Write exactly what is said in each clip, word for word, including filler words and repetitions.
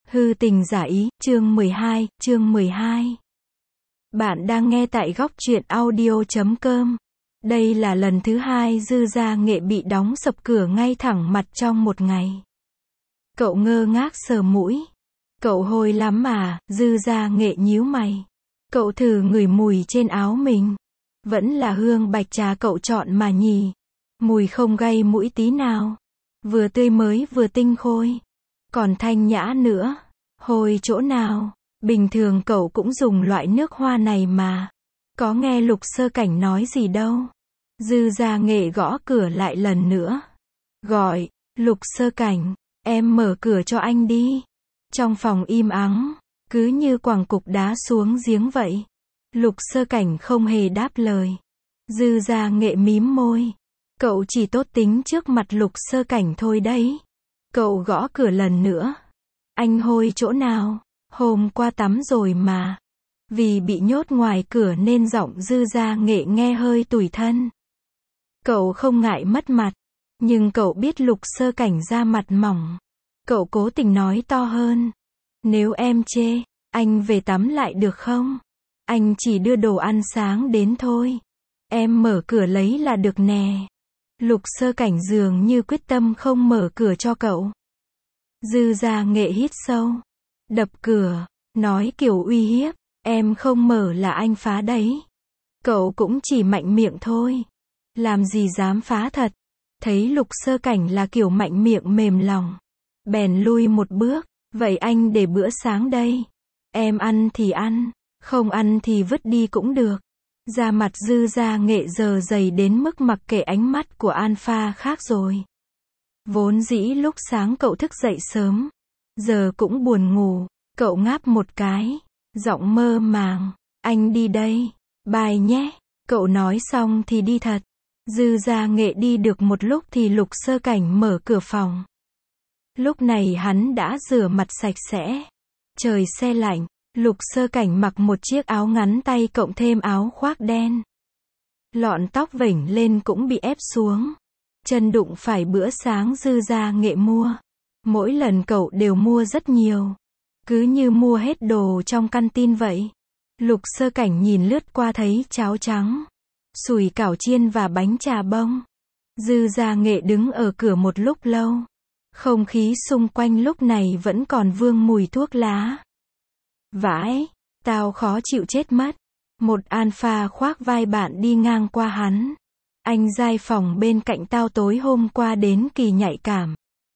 Hư tình giả ý, chương mười hai, chương mười hai. Bạn đang nghe tại góc truyện audio chấm com. Đây là lần thứ hai Dư Gia Nghệ bị đóng sập cửa ngay thẳng mặt trong một ngày. Cậu ngơ ngác sờ mũi. Cậu hôi lắm à, Dư Gia Nghệ nhíu mày. Cậu thử ngửi mùi trên áo mình. Vẫn là hương bạch trà cậu chọn mà nhỉ. Mùi không gây mũi tí nào. Vừa tươi mới vừa tinh khôi. Còn thanh nhã nữa. Hôi chỗ nào? Bình thường cậu cũng dùng loại nước hoa này mà. Có nghe Lục Sơ Cảnh nói gì đâu. Dư Gia Nghệ gõ cửa lại lần nữa. Gọi, Lục Sơ Cảnh, em mở cửa cho anh đi. Trong phòng im ắng, cứ như quẳng cục đá xuống giếng vậy. Lục Sơ Cảnh không hề đáp lời. Dư Gia Nghệ mím môi. Cậu chỉ tốt tính trước mặt Lục Sơ Cảnh thôi đấy. Cậu gõ cửa lần nữa. Anh hôi chỗ nào? Hôm qua tắm rồi mà. Vì bị nhốt ngoài cửa nên giọng Dư Gia Nghệ nghe hơi tủi thân. Cậu không ngại mất mặt. Nhưng cậu biết Lục Sơ Cảnh da mặt mỏng. Cậu cố tình nói to hơn. Nếu em chê, anh về tắm lại được không? Anh chỉ đưa đồ ăn sáng đến thôi. Em mở cửa lấy là được nè. Lục Sơ Cảnh dường như quyết tâm không mở cửa cho cậu. Dư Gia Nghệ hít sâu. Đập cửa. Nói kiểu uy hiếp. Em không mở là anh phá đấy. Cậu cũng chỉ mạnh miệng thôi. Làm gì dám phá thật. Thấy Lục Sơ Cảnh là kiểu mạnh miệng mềm lòng. Bèn lui một bước. Vậy anh để bữa sáng đây. Em ăn thì ăn. Không ăn thì vứt đi cũng được. Da mặt Dư Gia Nghệ giờ dày đến mức mặc kệ ánh mắt của Alpha khác rồi. Vốn dĩ lúc sáng cậu thức dậy sớm. Giờ cũng buồn ngủ. Cậu ngáp một cái. Giọng mơ màng. Anh đi đây. Bye nhé. Cậu nói xong thì đi thật. Dư Gia Nghệ đi được một lúc thì Lục Sơ Cảnh mở cửa phòng. Lúc này hắn đã rửa mặt sạch sẽ. Trời se lạnh. Lục Sơ Cảnh mặc một chiếc áo ngắn tay cộng thêm áo khoác đen. Lọn tóc vểnh lên cũng bị ép xuống. Chân đụng phải bữa sáng Dư Gia Nghệ mua. Mỗi lần cậu đều mua rất nhiều. Cứ như mua hết đồ trong căn tin vậy. Lục Sơ Cảnh nhìn lướt qua thấy cháo trắng, sủi cảo chiên và bánh trà bông. Dư Gia Nghệ đứng ở cửa một lúc lâu. Không khí xung quanh lúc này vẫn còn vương mùi thuốc lá. Vãi, tao khó chịu chết mất. Một Alpha khoác vai bạn đi ngang qua hắn. Anh giai phòng bên cạnh tao tối hôm qua đến kỳ nhạy cảm.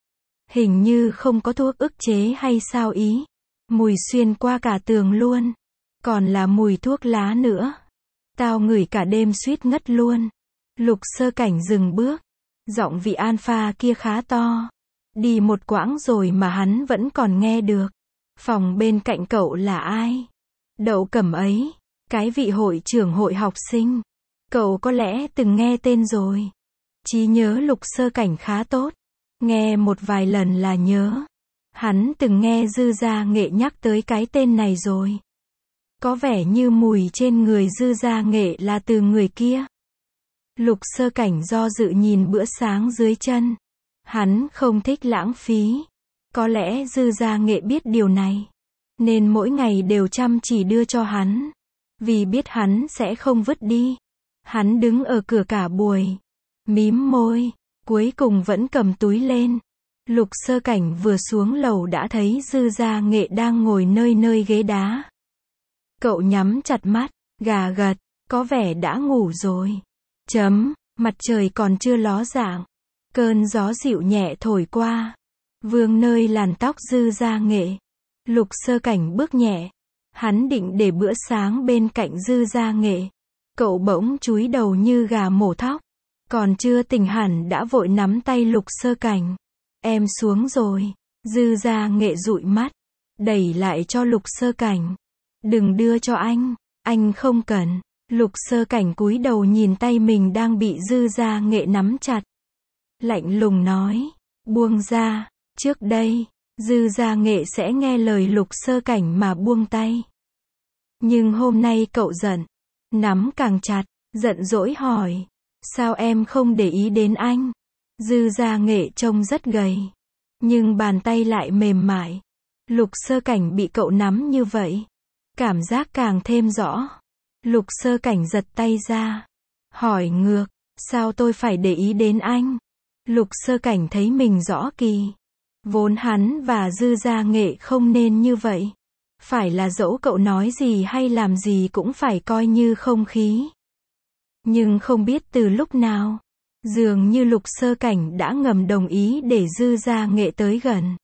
Hình như không có thuốc ức chế hay sao ý. Mùi xuyên qua cả tường luôn. Còn là mùi thuốc lá nữa. Tao ngửi cả đêm suýt ngất luôn. Lục Sơ Cảnh dừng bước. Giọng vị Alpha kia khá to. Đi một quãng rồi mà hắn vẫn còn nghe được. Phòng bên cạnh cậu là ai? Đậu Cẩm ấy. Cái vị hội trưởng hội học sinh. Cậu có lẽ từng nghe tên rồi. Trí nhớ Lục Sơ Cảnh khá tốt. Nghe một vài lần là nhớ. Hắn từng nghe Dư Gia Nghệ nhắc tới cái tên này rồi. Có vẻ như mùi trên người Dư Gia Nghệ là từ người kia. Lục Sơ Cảnh do dự nhìn bữa sáng dưới chân. Hắn không thích lãng phí. Có lẽ Dư Gia Nghệ biết điều này. Nên mỗi ngày đều chăm chỉ đưa cho hắn. Vì biết hắn sẽ không vứt đi. Hắn đứng ở cửa cả buổi. Mím môi. Cuối cùng vẫn cầm túi lên. Lục Sơ Cảnh vừa xuống lầu đã thấy Dư Gia Nghệ đang ngồi nơi nơi ghế đá. Cậu nhắm chặt mắt, gà gật, có vẻ đã ngủ rồi. Chấm, mặt trời còn chưa ló dạng. Cơn gió dịu nhẹ thổi qua. Vương nơi làn tóc Dư Gia Nghệ. Lục Sơ Cảnh bước nhẹ. Hắn định để bữa sáng bên cạnh Dư Gia Nghệ. Cậu bỗng chúi đầu như gà mổ thóc. Còn chưa tỉnh hẳn đã vội nắm tay Lục Sơ Cảnh. Em xuống rồi. Dư Gia Nghệ dụi mắt. Đẩy lại cho Lục Sơ Cảnh. Đừng đưa cho anh. Anh không cần. Lục Sơ Cảnh cúi đầu nhìn tay mình đang bị Dư Gia Nghệ nắm chặt. Lạnh lùng nói. Buông ra. Trước đây, Dư Gia Nghệ sẽ nghe lời Lục Sơ Cảnh mà buông tay. Nhưng hôm nay cậu giận. Nắm càng chặt. Giận dỗi hỏi. Sao em không để ý đến anh? Dư Gia Nghệ trông rất gầy. Nhưng bàn tay lại mềm mại. Lục Sơ Cảnh bị cậu nắm như vậy, cảm giác càng thêm rõ. Lục Sơ Cảnh giật tay ra, hỏi ngược, sao tôi phải để ý đến anh? Lục Sơ Cảnh thấy mình rõ kỳ. Vốn hắn và Dư Gia Nghệ không nên như vậy. Phải là dẫu cậu nói gì hay làm gì cũng phải coi như không khí. Nhưng không biết từ lúc nào, dường như Lục Sơ Cảnh đã ngầm đồng ý để Dư Gia Nghệ tới gần.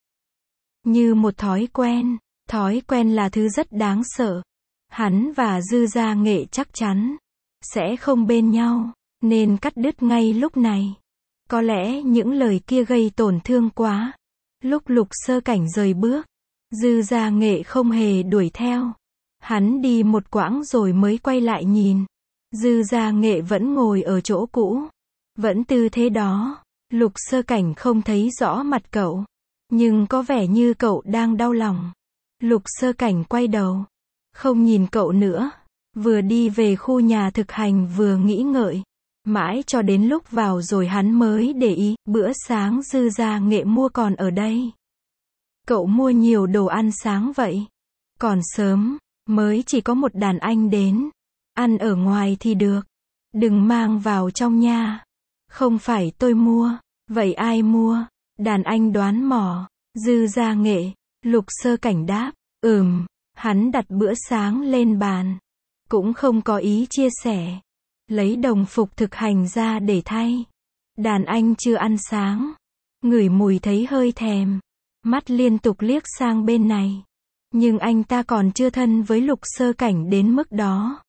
Như một thói quen, thói quen là thứ rất đáng sợ. Hắn và Dư Gia Nghệ chắc chắn sẽ không bên nhau, nên cắt đứt ngay lúc này. Có lẽ những lời kia gây tổn thương quá. Lúc Lục Sơ Cảnh rời bước, Dư Gia Nghệ không hề đuổi theo. Hắn đi một quãng rồi mới quay lại nhìn. Dư Gia Nghệ vẫn ngồi ở chỗ cũ, vẫn tư thế đó. Lục Sơ Cảnh không thấy rõ mặt cậu, nhưng có vẻ như cậu đang đau lòng. Lục Sơ Cảnh quay đầu, không nhìn cậu nữa, vừa đi về khu nhà thực hành vừa nghĩ ngợi. Mãi cho đến lúc vào rồi hắn mới để ý, bữa sáng Dư Gia Nghệ mua còn ở đây. Cậu mua nhiều đồ ăn sáng vậy. Còn sớm, mới chỉ có một đàn anh đến. Ăn ở ngoài thì được, đừng mang vào trong nha. Không phải tôi mua, vậy ai mua? Đàn anh đoán mò. Dư Gia Nghệ. Lục Sơ Cảnh đáp, ừm. Hắn đặt bữa sáng lên bàn, cũng không có ý chia sẻ. Lấy đồng phục thực hành ra để thay. Đàn anh chưa ăn sáng, ngửi mùi thấy hơi thèm, mắt liên tục liếc sang bên này. Nhưng anh ta còn chưa thân với Lục Sơ Cảnh đến mức đó.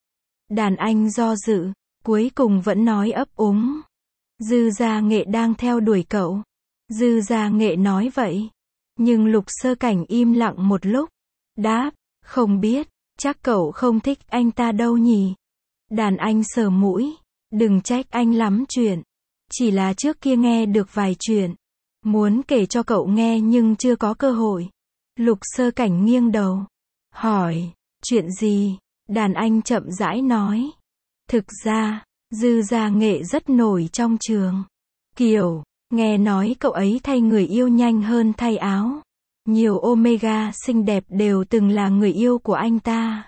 Đàn anh do dự, cuối cùng vẫn nói ấp úng. Dư Gia Nghệ đang theo đuổi cậu. Dư Gia Nghệ nói vậy. Nhưng Lục Sơ Cảnh im lặng một lúc. Đáp, không biết, chắc cậu không thích anh ta đâu nhỉ. Đàn anh sờ mũi, đừng trách anh lắm chuyện. Chỉ là trước kia nghe được vài chuyện. Muốn kể cho cậu nghe nhưng chưa có cơ hội. Lục Sơ Cảnh nghiêng đầu. Hỏi, chuyện gì? Đàn anh chậm rãi nói. Thực ra, Dư Gia Nghệ rất nổi trong trường. Kiểu, nghe nói cậu ấy thay người yêu nhanh hơn thay áo. Nhiều Omega xinh đẹp đều từng là người yêu của anh ta.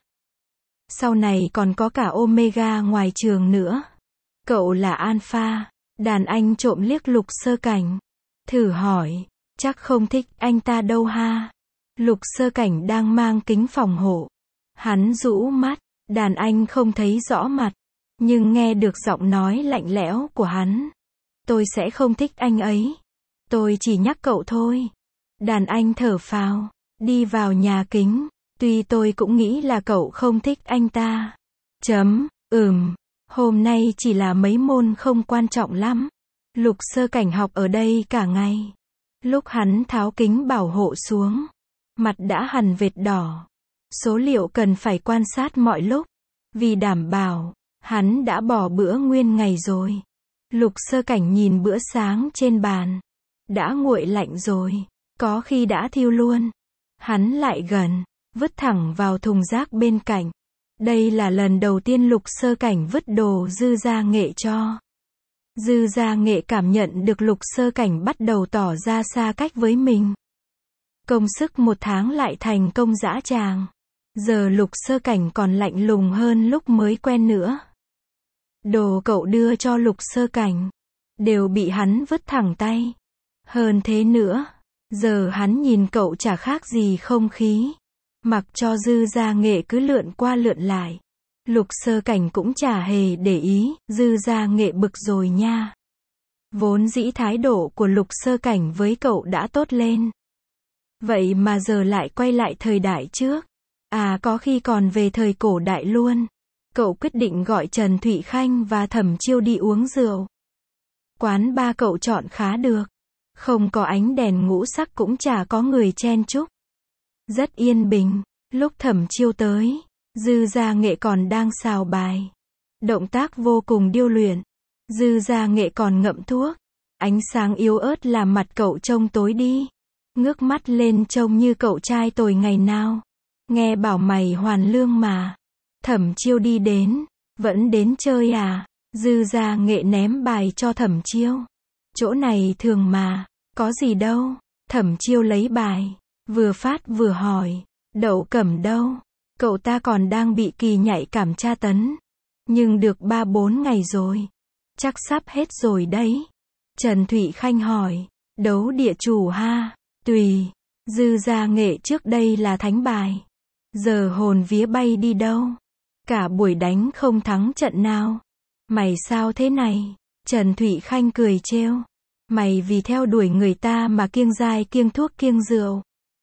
Sau này còn có cả Omega ngoài trường nữa. Cậu là Alpha. Đàn anh trộm liếc Lục Sơ Cảnh. Thử hỏi, chắc không thích anh ta đâu ha. Lục Sơ Cảnh đang mang kính phòng hộ. Hắn rũ mắt, đàn anh không thấy rõ mặt, nhưng nghe được giọng nói lạnh lẽo của hắn. Tôi sẽ không thích anh ấy. Tôi chỉ nhắc cậu thôi. Đàn anh thở phào, đi vào nhà kính. Tuy tôi cũng nghĩ là cậu không thích anh ta. Chấm, ừm, hôm nay chỉ là mấy môn không quan trọng lắm. Lục Sơ Cảnh học ở đây cả ngày. Lúc hắn tháo kính bảo hộ xuống, mặt đã hằn vệt đỏ. Số liệu cần phải quan sát mọi lúc. Vì đảm bảo, hắn đã bỏ bữa nguyên ngày rồi. Lục Sơ Cảnh nhìn bữa sáng trên bàn. Đã nguội lạnh rồi, có khi đã thiêu luôn. Hắn lại gần, vứt thẳng vào thùng rác bên cạnh. Đây là lần đầu tiên Lục Sơ Cảnh vứt đồ Dư Gia Nghệ cho. Dư Gia Nghệ cảm nhận được Lục Sơ Cảnh bắt đầu tỏ ra xa cách với mình. Công sức một tháng lại thành công dã tràng. Giờ Lục Sơ Cảnh còn lạnh lùng hơn lúc mới quen nữa. Đồ cậu đưa cho Lục Sơ Cảnh đều bị hắn vứt thẳng tay. Hơn thế nữa, giờ hắn nhìn cậu chả khác gì không khí. Mặc cho Dư Gia Nghệ cứ lượn qua lượn lại. Lục Sơ Cảnh cũng chả hề để ý. Dư Gia Nghệ bực rồi nha. Vốn dĩ thái độ của Lục Sơ Cảnh với cậu đã tốt lên. Vậy mà giờ lại quay lại thời đại trước. À, có khi còn về thời cổ đại luôn. Cậu quyết định gọi Trần Thụy Khanh và Thẩm Chiêu đi uống rượu. Quán ba cậu chọn khá được. Không có ánh đèn ngũ sắc cũng chả có người chen chúc. Rất yên bình. Lúc Thẩm Chiêu tới, Dư Gia Nghệ còn đang xào bài. Động tác vô cùng điêu luyện. Dư Gia Nghệ còn ngậm thuốc. Ánh sáng yếu ớt làm mặt cậu trông tối đi. Ngước mắt lên trông như cậu trai tồi ngày nào. Nghe bảo mày hoàn lương mà. Thẩm Chiêu đi đến. Vẫn đến chơi à? Dư Gia Nghệ ném bài cho Thẩm Chiêu. Chỗ này thường mà. Có gì đâu. Thẩm Chiêu lấy bài. Vừa phát vừa hỏi, Đậu Cẩm đâu? Cậu ta còn đang bị kỳ nhạy cảm tra tấn. Nhưng được ba bốn ngày rồi. Chắc sắp hết rồi đấy. Trần Thụy Khanh hỏi, đấu địa chủ ha? Tùy. Dư Gia Nghệ trước đây là thánh bài. Giờ hồn vía bay đi đâu? Cả buổi đánh không thắng trận nào. Mày sao thế này? Trần Thụy Khanh cười trêu. Mày vì theo đuổi người ta mà kiêng dai kiêng thuốc kiêng rượu.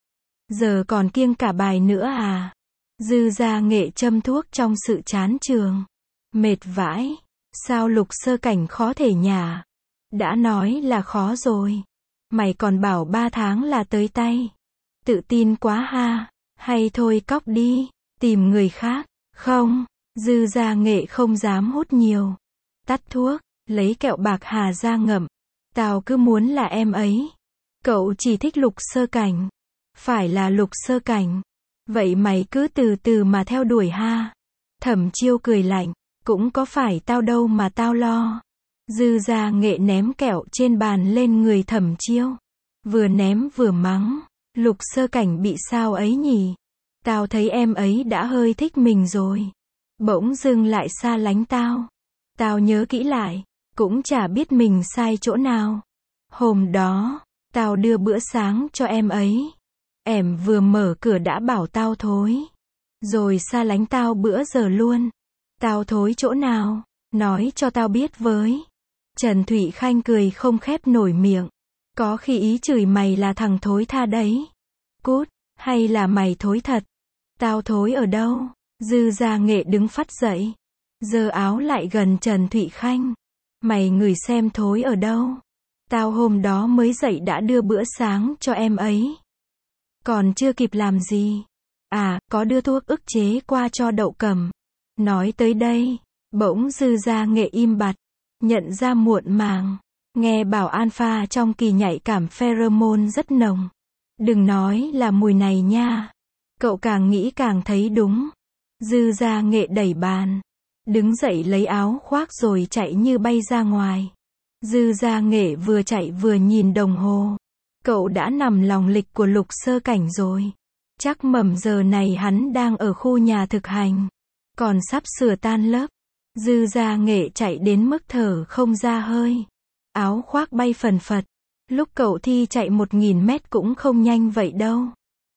Giờ còn kiêng cả bài nữa à? Dư Gia Nghệ châm thuốc trong sự chán chường. Mệt vãi. Sao Lục Sơ Cảnh khó thể nhả? Đã nói là khó rồi. Mày còn bảo ba tháng là tới tay. Tự tin quá ha. Hay thôi cóc đi. Tìm người khác. Không. Dư Gia Nghệ không dám hút nhiều. Tắt thuốc. Lấy kẹo bạc hà ra ngậm. Tao cứ muốn là em ấy. Cậu chỉ thích Lục Sơ Cảnh. Phải là Lục Sơ Cảnh. Vậy mày cứ từ từ mà theo đuổi ha. Thẩm Chiêu cười lạnh. Cũng có phải tao đâu mà tao lo. Dư Gia Nghệ ném kẹo trên bàn lên người Thẩm Chiêu. Vừa ném vừa mắng. Lục Sơ Cảnh bị sao ấy nhỉ? Tao thấy em ấy đã hơi thích mình rồi. Bỗng dưng lại xa lánh tao. Tao nhớ kỹ lại. Cũng chả biết mình sai chỗ nào. Hôm đó, tao đưa bữa sáng cho em ấy. Em vừa mở cửa đã bảo tao thối. Rồi xa lánh tao bữa giờ luôn. Tao thối chỗ nào? Nói cho tao biết với. Trần Thụy Khanh cười không khép nổi miệng. Có khi ý chửi mày là thằng thối tha đấy. Cút, hay là mày thối thật? Tao thối ở đâu? Dư Gia Nghệ đứng phắt dậy. Giơ áo lại gần Trần Thụy Khanh. Mày ngửi xem thối ở đâu? Tao hôm đó mới dậy đã đưa bữa sáng cho em ấy. Còn chưa kịp làm gì. À, có đưa thuốc ức chế qua cho Đậu Cẩm. Nói tới đây, bỗng Dư Gia Nghệ im bặt. Nhận ra muộn màng. Nghe bảo alpha trong kỳ nhạy cảm pheromone rất nồng. Đừng nói là mùi này nha. Cậu càng nghĩ càng thấy đúng. Dư Gia Nghệ đẩy bàn. Đứng dậy lấy áo khoác rồi chạy như bay ra ngoài. Dư Gia Nghệ vừa chạy vừa nhìn đồng hồ. Cậu đã nằm lòng lịch của Lục Sơ Cảnh rồi. Chắc mầm giờ này hắn đang ở khu nhà thực hành. Còn sắp sửa tan lớp. Dư Gia Nghệ chạy đến mức thở không ra hơi. Áo khoác bay phần phật. Lúc cậu thi chạy một nghìn mét cũng không nhanh vậy đâu.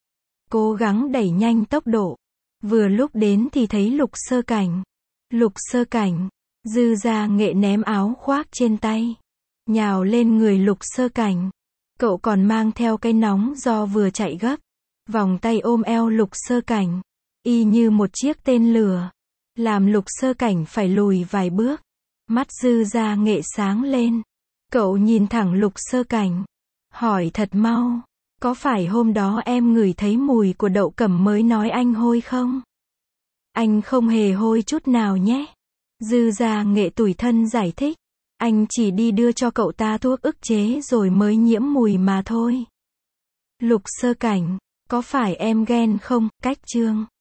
Cố gắng đẩy nhanh tốc độ. Vừa lúc đến thì thấy Lục Sơ Cảnh. Lục Sơ Cảnh. Dư Gia Nghệ ném áo khoác trên tay. Nhào lên người Lục Sơ Cảnh. Cậu còn mang theo cái nóng do vừa chạy gấp. Vòng tay ôm eo Lục Sơ Cảnh. Y như một chiếc tên lửa. Làm Lục Sơ Cảnh phải lùi vài bước. Mắt Dư Gia Nghệ sáng lên. Cậu nhìn thẳng Lục Sơ Cảnh. Hỏi thật mau. Có phải hôm đó em ngửi thấy mùi của Đậu Cẩm mới nói anh hôi không? Anh không hề hôi chút nào nhé. Dư Gia Nghệ tủi thân giải thích. Anh chỉ đi đưa cho cậu ta thuốc ức chế rồi mới nhiễm mùi mà thôi. Lục Sơ Cảnh. Có phải em ghen không? Cách chương.